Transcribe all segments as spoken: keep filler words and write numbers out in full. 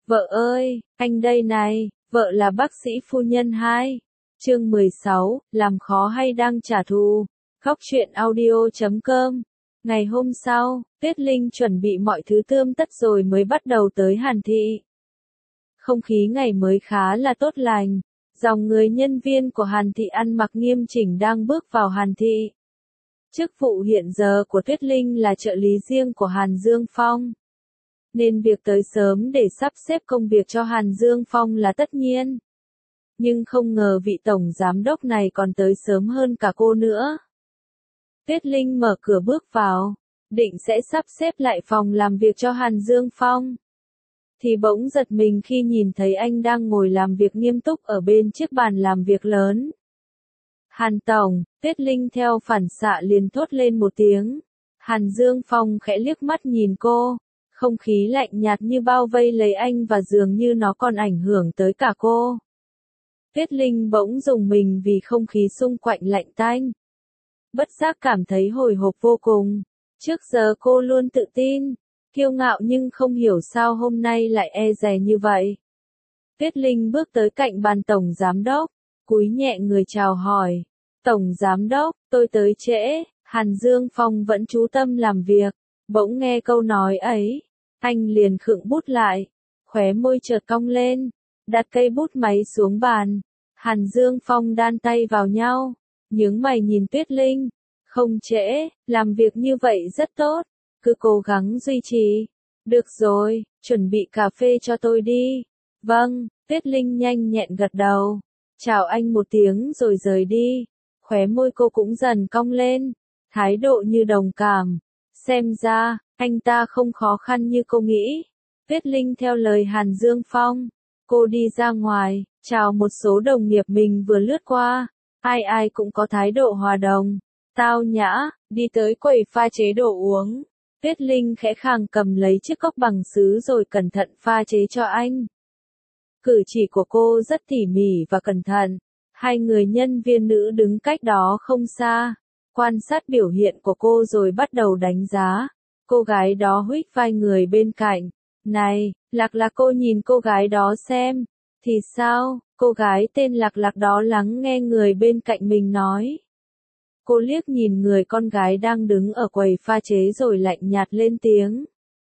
Vợ ơi, anh đây này, vợ là bác sĩ phu nhân hai. Chương mười sáu, làm khó hay đang trả thù. Góc truyện audio chấm com. Ngày hôm sau, Tuyết Linh chuẩn bị mọi thứ tươm tất rồi mới bắt đầu tới Hàn Thị. Không khí ngày mới khá là tốt lành. Dòng người nhân viên của Hàn Thị ăn mặc nghiêm chỉnh đang bước vào Hàn Thị. Chức vụ hiện giờ của Tuyết Linh là trợ lý riêng của Hàn Dương Phong. Nên việc tới sớm để sắp xếp công việc cho Hàn Dương Phong là tất nhiên. Nhưng không ngờ vị tổng giám đốc này còn tới sớm hơn cả cô nữa. Tuyết Linh mở cửa bước vào, định sẽ sắp xếp lại phòng làm việc cho Hàn Dương Phong. Thì bỗng giật mình khi nhìn thấy anh đang ngồi làm việc nghiêm túc ở bên chiếc bàn làm việc lớn. Hàn Tổng, Tuyết Linh theo phản xạ liền thốt lên một tiếng. Hàn Dương Phong khẽ liếc mắt nhìn cô. Không khí lạnh nhạt như bao vây lấy anh và dường như nó còn ảnh hưởng tới cả cô. Tuyết Linh bỗng rùng mình vì không khí xung quanh lạnh tanh. Bất giác cảm thấy hồi hộp vô cùng. Trước giờ cô luôn tự tin, kiêu ngạo nhưng không hiểu sao hôm nay lại e dè như vậy. Tuyết Linh bước tới cạnh bàn tổng giám đốc, cúi nhẹ người chào hỏi. Tổng giám đốc, tôi tới trễ. Hàn Dương Phong vẫn chú tâm làm việc. Bỗng nghe câu nói ấy, anh liền khựng bút lại, khóe môi chợt cong lên, đặt cây bút máy xuống bàn. Hàn Dương Phong đan tay vào nhau, nhướng mày nhìn Tuyết Linh. Không trễ, làm việc như vậy rất tốt, cứ cố gắng duy trì. Được rồi, chuẩn bị cà phê cho tôi đi. Vâng, Tuyết Linh nhanh nhẹn gật đầu, chào anh một tiếng rồi rời đi. Khóe môi cô cũng dần cong lên, thái độ như đồng cảm. Xem ra, anh ta không khó khăn như cô nghĩ. Tuyết Linh theo lời Hàn Dương Phong. Cô đi ra ngoài, chào một số đồng nghiệp mình vừa lướt qua. Ai ai cũng có thái độ hòa đồng, tao nhã, đi tới quầy pha chế đồ uống. Tuyết Linh khẽ khàng cầm lấy chiếc cốc bằng sứ rồi cẩn thận pha chế cho anh. Cử chỉ của cô rất tỉ mỉ và cẩn thận. Hai người nhân viên nữ đứng cách đó không xa, quan sát biểu hiện của cô rồi bắt đầu đánh giá. Cô gái đó huých vai người bên cạnh. Này, Lạc Lạc, cô nhìn cô gái đó xem. Thì sao? Cô gái tên Lạc Lạc đó lắng nghe người bên cạnh mình nói. Cô liếc nhìn người con gái đang đứng ở quầy pha chế rồi lạnh nhạt lên tiếng.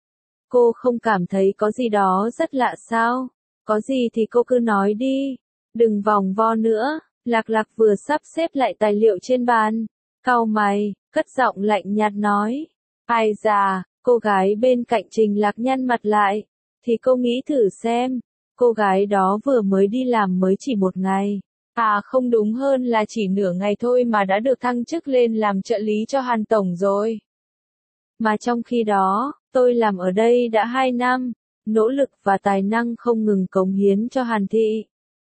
Cô không cảm thấy có gì đó rất lạ sao? Có gì thì cô cứ nói đi. Đừng vòng vo nữa. Lạc Lạc vừa sắp xếp lại tài liệu trên bàn, cau mày, cất giọng lạnh nhạt nói. Ai già, cô gái bên cạnh Trình Lạc nhăn mặt lại. Thì cô nghĩ thử xem, cô gái đó vừa mới đi làm mới chỉ một ngày. À không, đúng hơn là chỉ nửa ngày thôi mà đã được thăng chức lên làm trợ lý cho Hàn Tổng rồi. Mà trong khi đó, tôi làm ở đây đã hai năm, nỗ lực và tài năng không ngừng cống hiến cho Hàn Thị.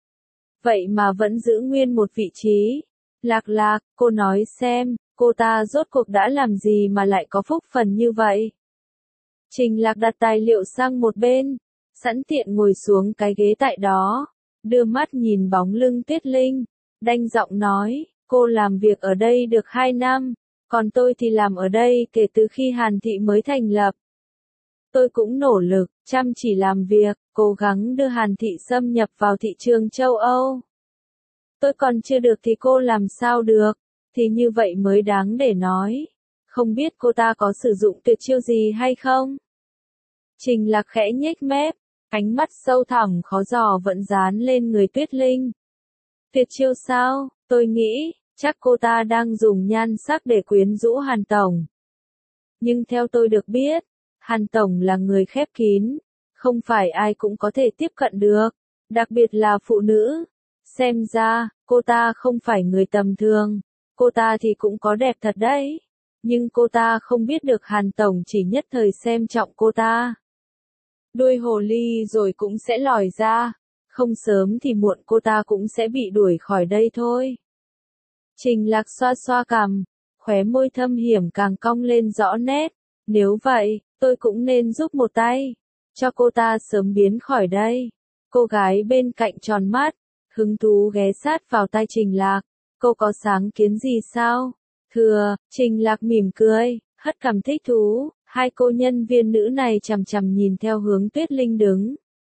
Vậy mà vẫn giữ nguyên một vị trí. Lạc Lạc, cô nói xem, cô ta rốt cuộc đã làm gì mà lại có phúc phần như vậy? Trình Lạc đặt tài liệu sang một bên, sẵn tiện ngồi xuống cái ghế tại đó, đưa mắt nhìn bóng lưng Tuyết Linh, đanh giọng nói, cô làm việc ở đây được hai năm, còn tôi thì làm ở đây kể từ khi Hàn Thị mới thành lập. Tôi cũng nỗ lực, chăm chỉ làm việc, cố gắng đưa Hàn Thị xâm nhập vào thị trường châu Âu. Tôi còn chưa được thì cô làm sao được, thì như vậy mới đáng để nói. Không biết cô ta có sử dụng tuyệt chiêu gì hay không? Trình Lạc khẽ nhếch mép, ánh mắt sâu thẳm khó dò vẫn dán lên người Tuyết Linh. Tuyệt chiêu sao? Tôi nghĩ, chắc cô ta đang dùng nhan sắc để quyến rũ Hàn Tổng. Nhưng theo tôi được biết, Hàn Tổng là người khép kín, không phải ai cũng có thể tiếp cận được, đặc biệt là phụ nữ. Xem ra, cô ta không phải người tầm thường, cô ta thì cũng có đẹp thật đấy, nhưng cô ta không biết được Hàn Tổng chỉ nhất thời xem trọng cô ta. Đuôi hồ ly rồi cũng sẽ lòi ra, không sớm thì muộn cô ta cũng sẽ bị đuổi khỏi đây thôi. Trình Lạc xoa xoa cằm, khóe môi thâm hiểm càng cong lên rõ nét. Nếu vậy, tôi cũng nên giúp một tay, cho cô ta sớm biến khỏi đây. Cô gái bên cạnh tròn mắt, hứng thú ghé sát vào tai Trình Lạc. Cô có sáng kiến gì sao? Thưa, Trình Lạc mỉm cười, hất cằm thích thú. Hai cô nhân viên nữ này chằm chằm nhìn theo hướng Tuyết Linh đứng.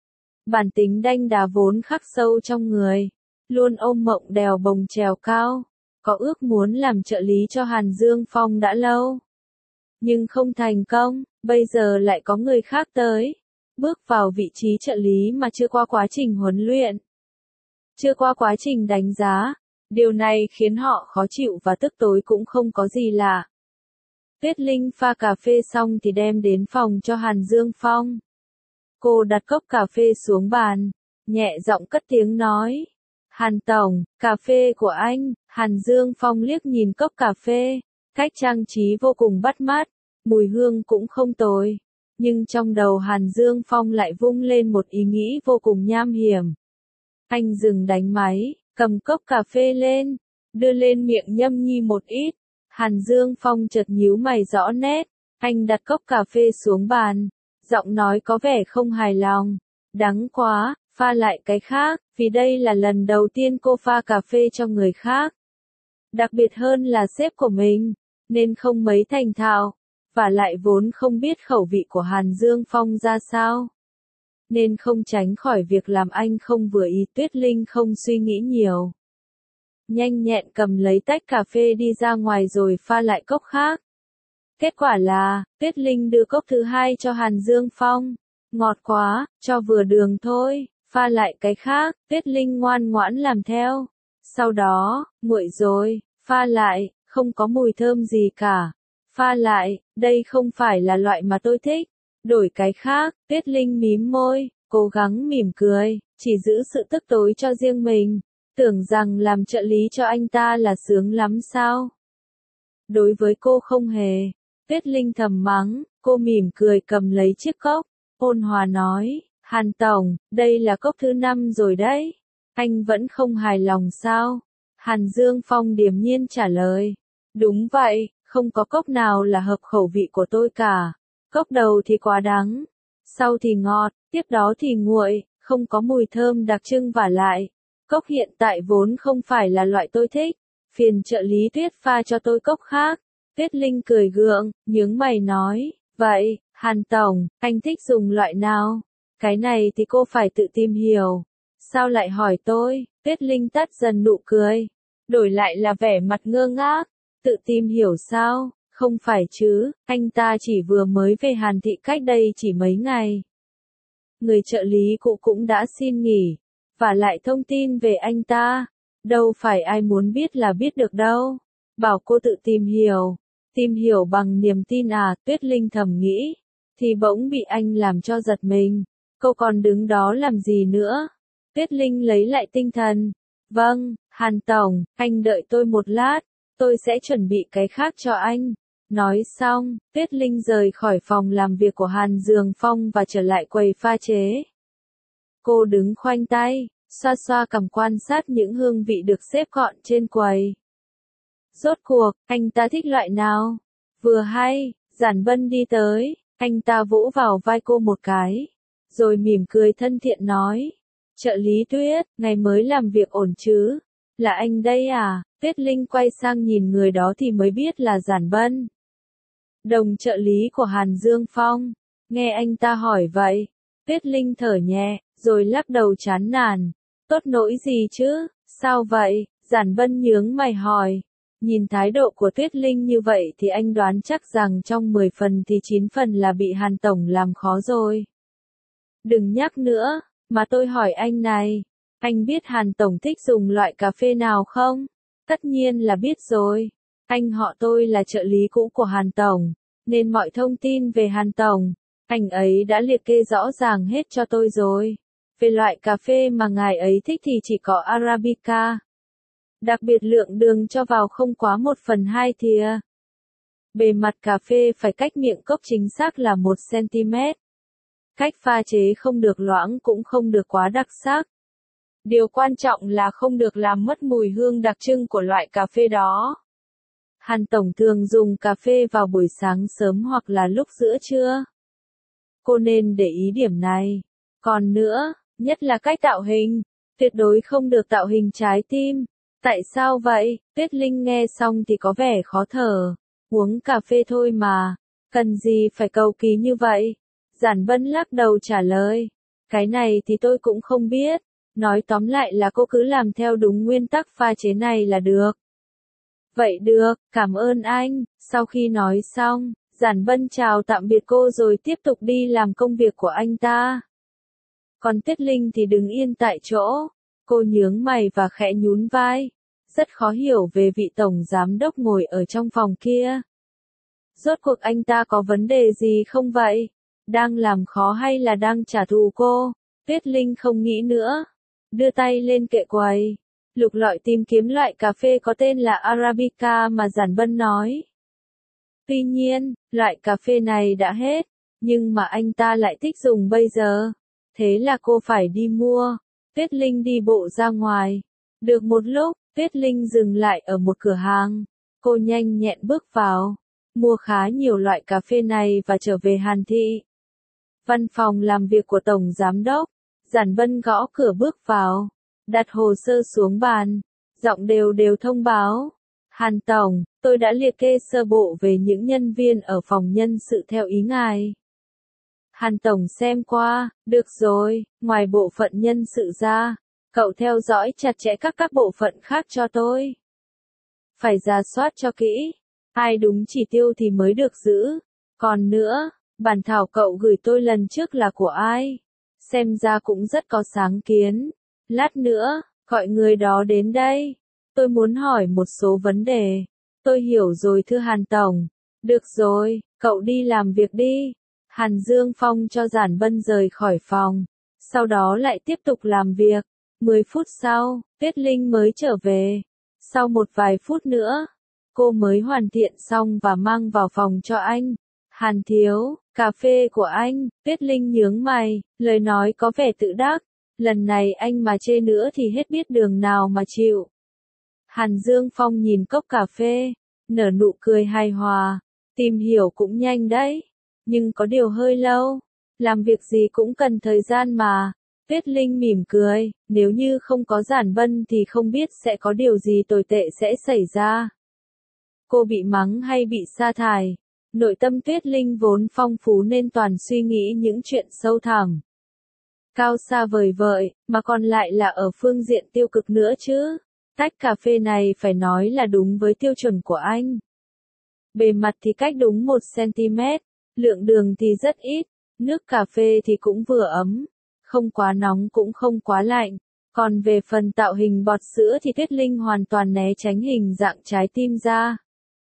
Bản tính đanh đá vốn khắc sâu trong người, luôn ôm mộng đèo bồng trèo cao, có ước muốn làm trợ lý cho Hàn Dương Phong đã lâu. Nhưng không thành công, bây giờ lại có người khác tới, bước vào vị trí trợ lý mà chưa qua quá trình huấn luyện, chưa qua quá trình đánh giá. Điều này khiến họ khó chịu và tức tối cũng không có gì lạ. Tuyết Linh pha cà phê xong thì đem đến phòng cho Hàn Dương Phong. Cô đặt cốc cà phê xuống bàn, nhẹ giọng cất tiếng nói. Hàn Tổng, cà phê của anh. Hàn Dương Phong liếc nhìn cốc cà phê, cách trang trí vô cùng bắt mắt, mùi hương cũng không tồi. Nhưng trong đầu Hàn Dương Phong lại vung lên một ý nghĩ vô cùng nham hiểm. Anh dừng đánh máy, cầm cốc cà phê lên, đưa lên miệng nhâm nhi một ít. Hàn Dương Phong chợt nhíu mày rõ nét, anh đặt cốc cà phê xuống bàn, giọng nói có vẻ không hài lòng. Đắng quá, pha lại cái khác, vì đây là lần đầu tiên cô pha cà phê cho người khác. Đặc biệt hơn là sếp của mình, nên không mấy thành thạo, và lại vốn không biết khẩu vị của Hàn Dương Phong ra sao. Nên không tránh khỏi việc làm anh không vừa ý. Tuyết Linh không suy nghĩ nhiều, nhanh nhẹn cầm lấy tách cà phê đi ra ngoài rồi pha lại cốc khác. Kết quả là, Tuyết Linh đưa cốc thứ hai cho Hàn Dương Phong. Ngọt quá, cho vừa đường thôi, pha lại cái khác. Tuyết Linh ngoan ngoãn làm theo. Sau đó, nguội rồi, pha lại, không có mùi thơm gì cả. Pha lại, đây không phải là loại mà tôi thích. Đổi cái khác. Tuyết Linh mím môi, cố gắng mỉm cười, chỉ giữ sự tức tối cho riêng mình. Tưởng rằng làm trợ lý cho anh ta là sướng lắm sao? Đối với cô không hề. Tuyết Linh thầm mắng, cô mỉm cười cầm lấy chiếc cốc, ôn hòa nói, Hàn Tổng, đây là cốc thứ năm rồi đấy. Anh vẫn không hài lòng sao? Hàn Dương Phong điềm nhiên trả lời. Đúng vậy, không có cốc nào là hợp khẩu vị của tôi cả. Cốc đầu thì quá đắng, sau thì ngọt, tiếp đó thì nguội, không có mùi thơm đặc trưng vả lại. Cốc hiện tại vốn không phải là loại tôi thích. Phiền trợ lý Tuyết pha cho tôi cốc khác. Tuyết Linh cười gượng, nhướng mày nói, vậy, Hàn Tổng, anh thích dùng loại nào? Cái này thì cô phải tự tìm hiểu. Sao lại hỏi tôi? Tuyết Linh tắt dần nụ cười, đổi lại là vẻ mặt ngơ ngác. Tự tìm hiểu sao? Không phải chứ, anh ta chỉ vừa mới về Hàn Thị cách đây chỉ mấy ngày. Người trợ lý cũ cũng đã xin nghỉ, và lại thông tin về anh ta, đâu phải ai muốn biết là biết được đâu. Bảo cô tự tìm hiểu, tìm hiểu bằng niềm tin à? Tuyết Linh thầm nghĩ, thì bỗng bị anh làm cho giật mình. Cô còn đứng đó làm gì nữa? Tuyết Linh lấy lại tinh thần. Vâng, Hàn Tổng, anh đợi tôi một lát, tôi sẽ chuẩn bị cái khác cho anh. Nói xong, Tuyết Linh rời khỏi phòng làm việc của Hàn Dương Phong và trở lại quầy pha chế. Cô đứng khoanh tay, xoa xoa cằm quan sát những hương vị được xếp gọn trên quầy. Rốt cuộc, anh ta thích loại nào? Vừa hay, Giản Bân đi tới, anh ta vỗ vào vai cô một cái, rồi mỉm cười thân thiện nói. Trợ lý Tuyết, ngày mới làm việc ổn chứ? Là anh đây à? Tuyết Linh quay sang nhìn người đó thì mới biết là Giản Bân, đồng trợ lý của Hàn Dương Phong. Nghe anh ta hỏi vậy, Tuyết Linh thở nhẹ, rồi lắc đầu chán nản. Tốt nỗi gì chứ? Sao vậy? Giản Bân nhướng mày hỏi. Nhìn thái độ của Tuyết Linh như vậy thì anh đoán chắc rằng trong mười phần thì chín phần là bị Hàn Tổng làm khó rồi. Đừng nhắc nữa, mà tôi hỏi anh này, anh biết Hàn Tổng thích dùng loại cà phê nào không? Tất nhiên là biết rồi. Anh họ tôi là trợ lý cũ của Hàn Tổng, nên mọi thông tin về Hàn Tổng, anh ấy đã liệt kê rõ ràng hết cho tôi rồi. Về loại cà phê mà ngài ấy thích thì chỉ có Arabica. Đặc biệt lượng đường cho vào không quá một phần hai thìa. Bề mặt cà phê phải cách miệng cốc chính xác là một xăng-ti-mét. Cách pha chế không được loãng cũng không được quá đặc sắc. Điều quan trọng là không được làm mất mùi hương đặc trưng của loại cà phê đó. Hàn Tổng thường dùng cà phê vào buổi sáng sớm hoặc là lúc giữa trưa. Cô nên để ý điểm này. Còn nữa, nhất là cách tạo hình, tuyệt đối không được tạo hình trái tim. Tại sao vậy? Tuyết Linh nghe xong thì có vẻ khó thở. Uống cà phê thôi mà, cần gì phải cầu kỳ như vậy? Giản Bân lắc đầu trả lời. Cái này thì tôi cũng không biết. Nói tóm lại là cô cứ làm theo đúng nguyên tắc pha chế này là được. Vậy được, cảm ơn anh. Sau khi nói xong, Giản Bân chào tạm biệt cô rồi tiếp tục đi làm công việc của anh ta. Còn Tuyết Linh thì đứng yên tại chỗ. Cô nhướng mày và khẽ nhún vai. Rất khó hiểu về vị tổng giám đốc ngồi ở trong phòng kia. Rốt cuộc anh ta có vấn đề gì không vậy? Đang làm khó hay là đang trả thù cô? Tuyết Linh không nghĩ nữa. Đưa tay lên kệ quầy. Lục lọi tìm kiếm loại cà phê có tên là Arabica mà Giản Bân nói. Tuy nhiên, loại cà phê này đã hết. Nhưng mà anh ta lại thích dùng bây giờ. Thế là cô phải đi mua. Tuyết Linh đi bộ ra ngoài. Được một lúc, Tuyết Linh dừng lại ở một cửa hàng. Cô nhanh nhẹn bước vào. Mua khá nhiều loại cà phê này và trở về Hàn Thị. Văn phòng làm việc của Tổng Giám đốc. Giản Bân gõ cửa bước vào. Đặt hồ sơ xuống bàn. Giọng đều đều thông báo. Hàn Tổng, tôi đã liệt kê sơ bộ về những nhân viên ở phòng nhân sự theo ý ngài. Hàn Tổng xem qua, được rồi, ngoài bộ phận nhân sự ra, cậu theo dõi chặt chẽ các các bộ phận khác cho tôi. Phải rà soát cho kỹ, ai đúng chỉ tiêu thì mới được giữ. Còn nữa, bản thảo cậu gửi tôi lần trước là của ai? Xem ra cũng rất có sáng kiến. Lát nữa, gọi người đó đến đây. Tôi muốn hỏi một số vấn đề. Tôi hiểu rồi thưa Hàn Tổng. Được rồi, cậu đi làm việc đi. Hàn Dương Phong cho Giản Bân rời khỏi phòng. Sau đó lại tiếp tục làm việc. Mười phút sau, Tuyết Linh mới trở về. Sau một vài phút nữa, cô mới hoàn thiện xong và mang vào phòng cho anh. Hàn thiếu, cà phê của anh. Tuyết Linh nhướng mày, lời nói có vẻ tự đắc. Lần này anh mà chê nữa thì hết biết đường nào mà chịu. Hàn Dương Phong nhìn cốc cà phê, nở nụ cười hài hòa. Tìm hiểu cũng nhanh đấy, nhưng có điều hơi lâu. Làm việc gì cũng cần thời gian mà. Tuyết Linh mỉm cười, nếu như không có Giản Bân thì không biết sẽ có điều gì tồi tệ sẽ xảy ra. Cô bị mắng hay bị sa thải? Nội tâm Tuyết Linh vốn phong phú nên toàn suy nghĩ những chuyện sâu thẳm. Cao xa vời vợi, mà còn lại là ở phương diện tiêu cực nữa chứ. Tách cà phê này phải nói là đúng với tiêu chuẩn của anh. Bề mặt thì cách đúng một xăng-ti-mét, lượng đường thì rất ít, nước cà phê thì cũng vừa ấm, không quá nóng cũng không quá lạnh. Còn về phần tạo hình bọt sữa thì Tuyết Linh hoàn toàn né tránh hình dạng trái tim ra.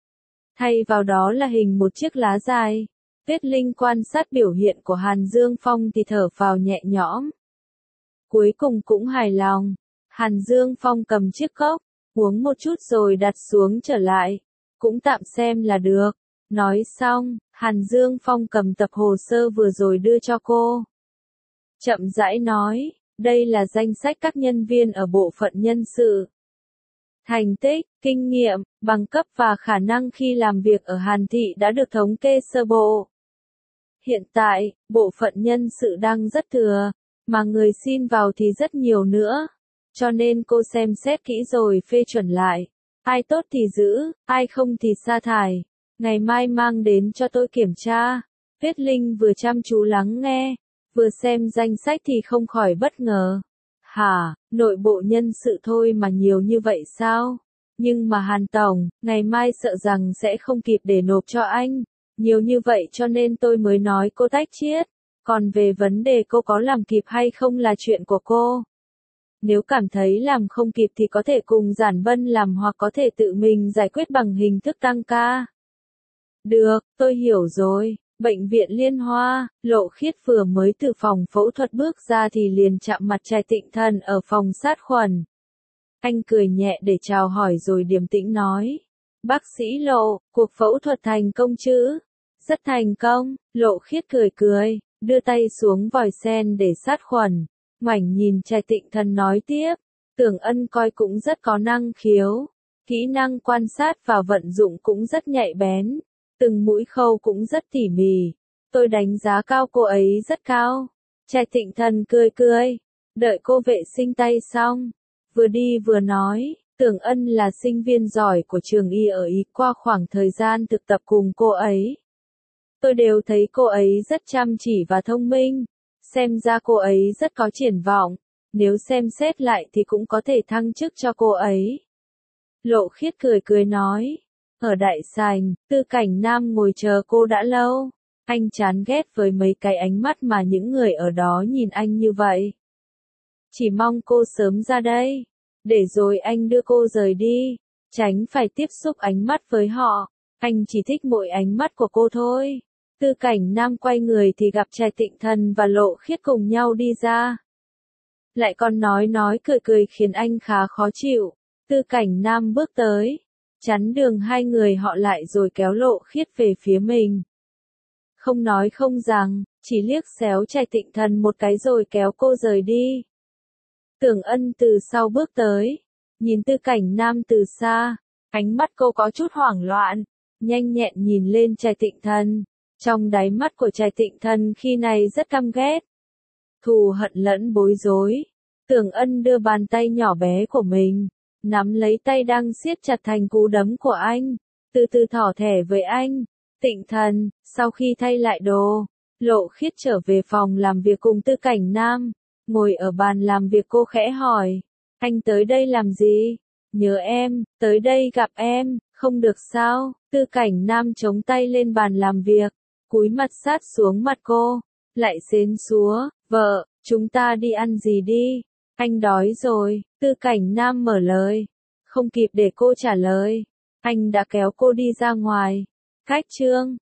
Thay vào đó là hình một chiếc lá dài. Tuyết Linh quan sát biểu hiện của Hàn Dương Phong thì thở phào nhẹ nhõm. Cuối cùng cũng hài lòng. Hàn Dương Phong cầm chiếc cốc, uống một chút rồi đặt xuống trở lại. Cũng tạm xem là được. Nói xong, Hàn Dương Phong cầm tập hồ sơ vừa rồi đưa cho cô. Chậm rãi nói, đây là danh sách các nhân viên ở bộ phận nhân sự. Thành tích, kinh nghiệm, bằng cấp và khả năng khi làm việc ở Hàn Thị đã được thống kê sơ bộ. Hiện tại, bộ phận nhân sự đang rất thừa, mà người xin vào thì rất nhiều nữa. Cho nên cô xem xét kỹ rồi phê chuẩn lại. Ai tốt thì giữ, ai không thì sa thải. Ngày mai mang đến cho tôi kiểm tra. Tuyết Linh vừa chăm chú lắng nghe, vừa xem danh sách thì không khỏi bất ngờ. Hả, nội bộ nhân sự thôi mà nhiều như vậy sao? Nhưng mà Hàn Tổng, ngày mai sợ rằng sẽ không kịp để nộp cho anh. Nhiều như vậy cho nên tôi mới nói cô tách chiết. Còn về vấn đề cô có làm kịp hay không là chuyện của cô. Nếu cảm thấy làm không kịp thì có thể cùng Giản Bân làm hoặc có thể tự mình giải quyết bằng hình thức tăng ca. Được, tôi hiểu rồi. Bệnh viện Liên Hoa, Lộ Khiết vừa mới từ phòng phẫu thuật bước ra thì liền chạm mặt Trạch Tịnh Thần ở phòng sát khuẩn. Anh cười nhẹ để chào hỏi rồi điềm tĩnh nói. Bác sĩ Lộ, cuộc phẫu thuật thành công chứ? Rất thành công, Lộ Khiết cười cười, đưa tay xuống vòi sen để sát khuẩn. Ngoảnh nhìn Trạch Tịnh Thần nói tiếp, Tưởng Ân coi cũng rất có năng khiếu, kỹ năng quan sát và vận dụng cũng rất nhạy bén, từng mũi khâu cũng rất tỉ mỉ, tôi đánh giá cao cô ấy rất cao. Trạch Tịnh Thần cười cười, đợi cô vệ sinh tay xong, vừa đi vừa nói, Tưởng Ân là sinh viên giỏi của trường y ở Ý, qua khoảng thời gian thực tập cùng cô ấy. Tôi đều thấy cô ấy rất chăm chỉ và thông minh. Xem ra cô ấy rất có triển vọng, nếu xem xét lại thì cũng có thể thăng chức cho cô ấy. Lộ Khiết cười cười nói, ở đại sảnh, Tư Cảnh Nam ngồi chờ cô đã lâu. Anh chán ghét với mấy cái ánh mắt mà những người ở đó nhìn anh như vậy. Chỉ mong cô sớm ra đây, để rồi anh đưa cô rời đi, tránh phải tiếp xúc ánh mắt với họ. Anh chỉ thích mỗi ánh mắt của cô thôi. Tư Cảnh Nam quay người thì gặp Trạch Tịnh Thần và Lộ Khiết cùng nhau đi ra. Lại còn nói nói cười cười khiến anh khá khó chịu. Tư Cảnh Nam bước tới, chắn đường hai người họ lại rồi kéo Lộ Khiết về phía mình. Không nói không rằng, chỉ liếc xéo Trạch Tịnh Thần một cái rồi kéo cô rời đi. Tưởng Ân từ sau bước tới, nhìn Tư Cảnh Nam từ xa, ánh mắt cô có chút hoảng loạn, nhanh nhẹn nhìn lên Trạch Tịnh Thần. Trong đáy mắt của Trạch Tịnh Thần khi này rất căm ghét, thù hận lẫn bối rối. Tưởng Ân đưa bàn tay nhỏ bé của mình, nắm lấy tay đang siết chặt thành cú đấm của anh, từ từ thỏ thẻ với anh. Tịnh Thần, sau khi thay lại đồ, Lộ Khiết trở về phòng làm việc cùng Tư Cảnh Nam, ngồi ở bàn làm việc cô khẽ hỏi, anh tới đây làm gì? Nhớ em, tới đây gặp em, không được sao? Tư Cảnh Nam chống tay lên bàn làm việc, cúi mặt sát xuống mặt cô, lại xến xúa, vợ, chúng ta đi ăn gì đi? Anh đói rồi. Tư Cảnh Nam mở lời, không kịp để cô trả lời, anh đã kéo cô đi ra ngoài. Cách chương